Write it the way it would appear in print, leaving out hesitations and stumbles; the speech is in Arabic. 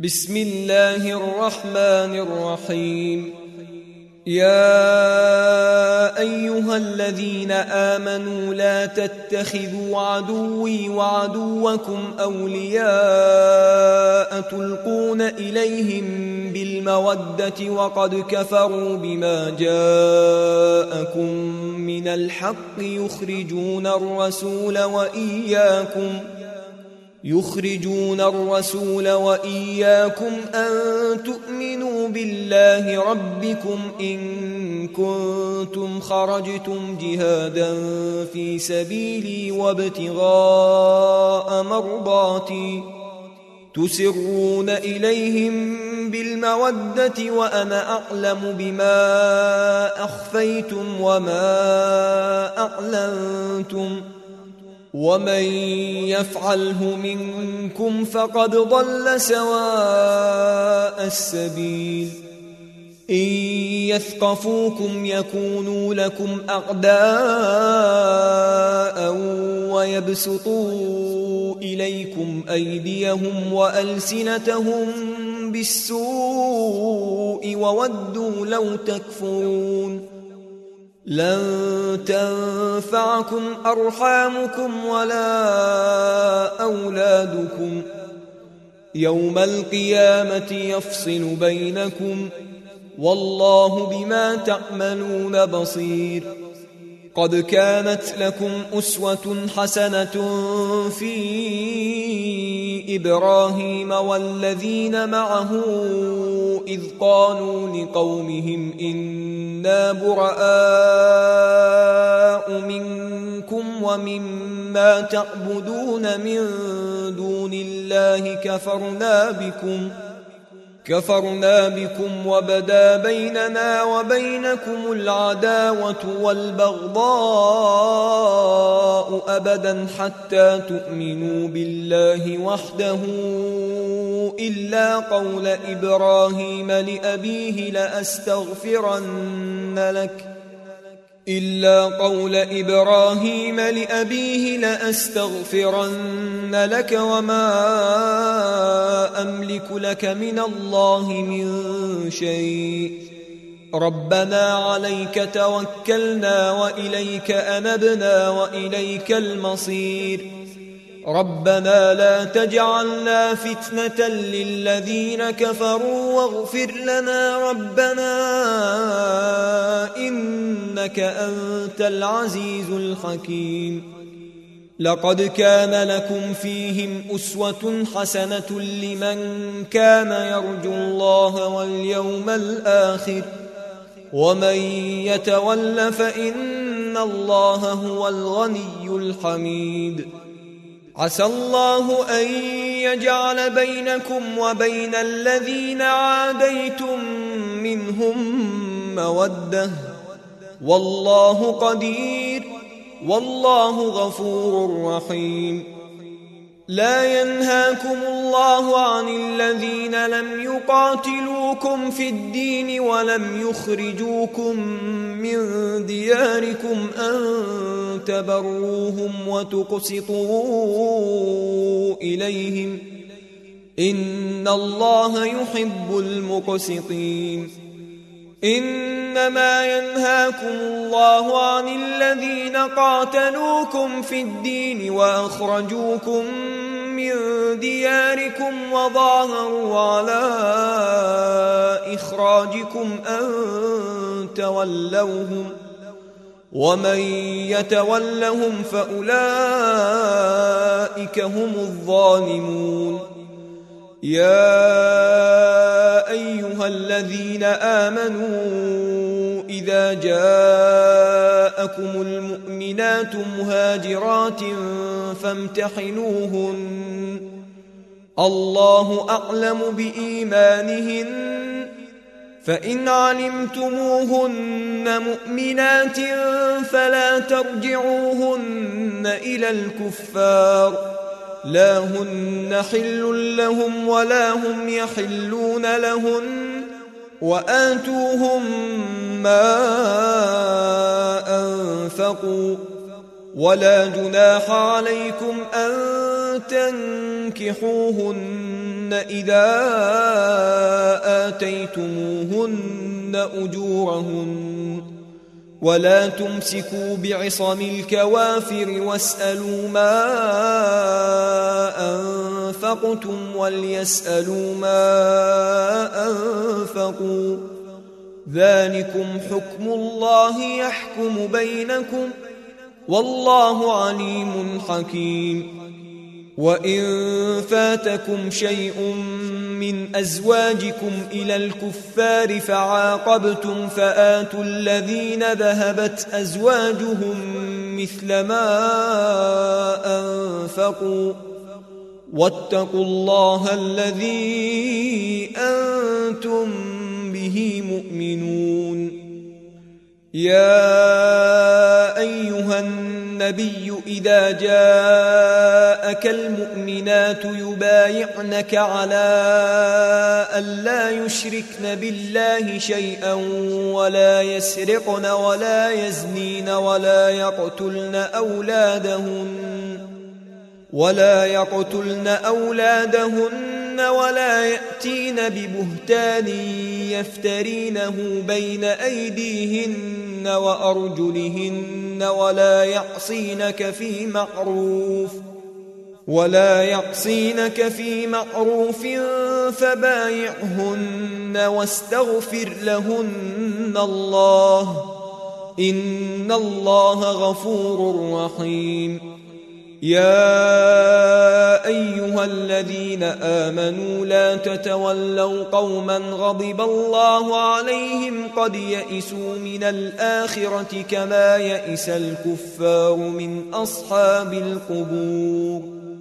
بسم الله الرحمن الرحيم. يا أيها الذين آمنوا لا تتخذوا عدوي وعدوكم أولياء تلقون إليهم بالمودة وقد كفروا بما جاءكم من الحق يخرجون الرسول وإياكم أن تؤمنوا بالله ربكم إن كنتم خرجتم جهادا في سبيلي وابتغاء مرضاتي تسرون إليهم بالمودة وأنا أعلم بما أخفيتم وما أعلنتم ومن يفعله منكم فقد ضل سواء السبيل. إن يثقفوكم يكونوا لكم أعداء ويبسطوا إليكم أيديهم وألسنتهم بالسوء وودوا لو تكفرون. لن تنفعكم أرحامكم ولا أولادكم يوم القيامة يفصل بينكم والله بما تعملون بصير. قد كانت لكم أسوة حسنة في إبراهيم والذين معه إذ قالوا لقومهم إنا براء منكم ومما تعبدون من دون الله كفرنا بكم وبدا بيننا وبينكم العداوة والبغضاء أبدا حتى تؤمنوا بالله وحده إلا قول إبراهيم لأبيه لأستغفرن لك وما أملك لك من الله من شيء. ربنا عليك توكلنا وإليك أنبنا وإليك المصير. ربنا لا تجعلنا فتنة للذين كفروا واغفر لنا ربنا إنك أنت العزيز الحكيم. لقد كان لكم فيهم أسوة حسنة لمن كان يرجو الله واليوم الآخر ومن يتول فإن الله هو الغني الحميد. عسى الله أن يجعل بينكم وبين الذين عاديتم منهم مودة والله قدير والله غفور رحيم. لا ينهاكم الله عن الذين لم يقاتلوكم في الدين ولم يخرجوكم من دياركم أن تبروهم وتقسطوا إليهم إن الله يحب المقسطين. إنما ينهاكم الله عن الذين قاتلوكم في الدين وأخرجوكم من دياركم وظاهروا على إخراجكم أن تولوهم ومن يتولهم فأولئك هم الظالمون. يا أيها الذين آمنوا إذا جاءكم المؤمنات مهاجرات فامتحنوهن الله أعلم بإيمانهن فإن علمتموهن مؤمنات فلا ترجعوهن إلى الكفار لا هن حل لهم ولا هم يحلون لهن وآتوهم ما أنفقوا ولا جناح عليكم أن تنكحوهن إذا آتيتموهن أجورهن ولا تمسكوا بعصم الكوافر واسألوا ما أنفقتم وليسألوا ما أنفقوا ذلكم حكم الله يحكم بينكم والله عليم حكيم. وإن فاتكم شيء من أزواجكم إلى الكفار فعاقبتم فآتوا الذين ذهبت أزواجهم مثل ما أنفقوا واتقوا الله الذي أنتم به مؤمنون. يا أيها النبي إذا جاءك المؤمنات يبايعنك على ألا يشركن بالله شيئا ولا يسرقن ولا يزنين ولا يقتلن أولادهن ولا يأتين ببهتان يفترينه بين أيديهن وأرجلهن ولا يعصينك في معروف فبايعهن واستغفر لهن الله إن الله غفور رحيم. يا أيها الذين آمنوا لا تتولوا قوما غضب الله عليهم قد يئسوا من الآخرة كما يئس الكفار من أصحاب القبور.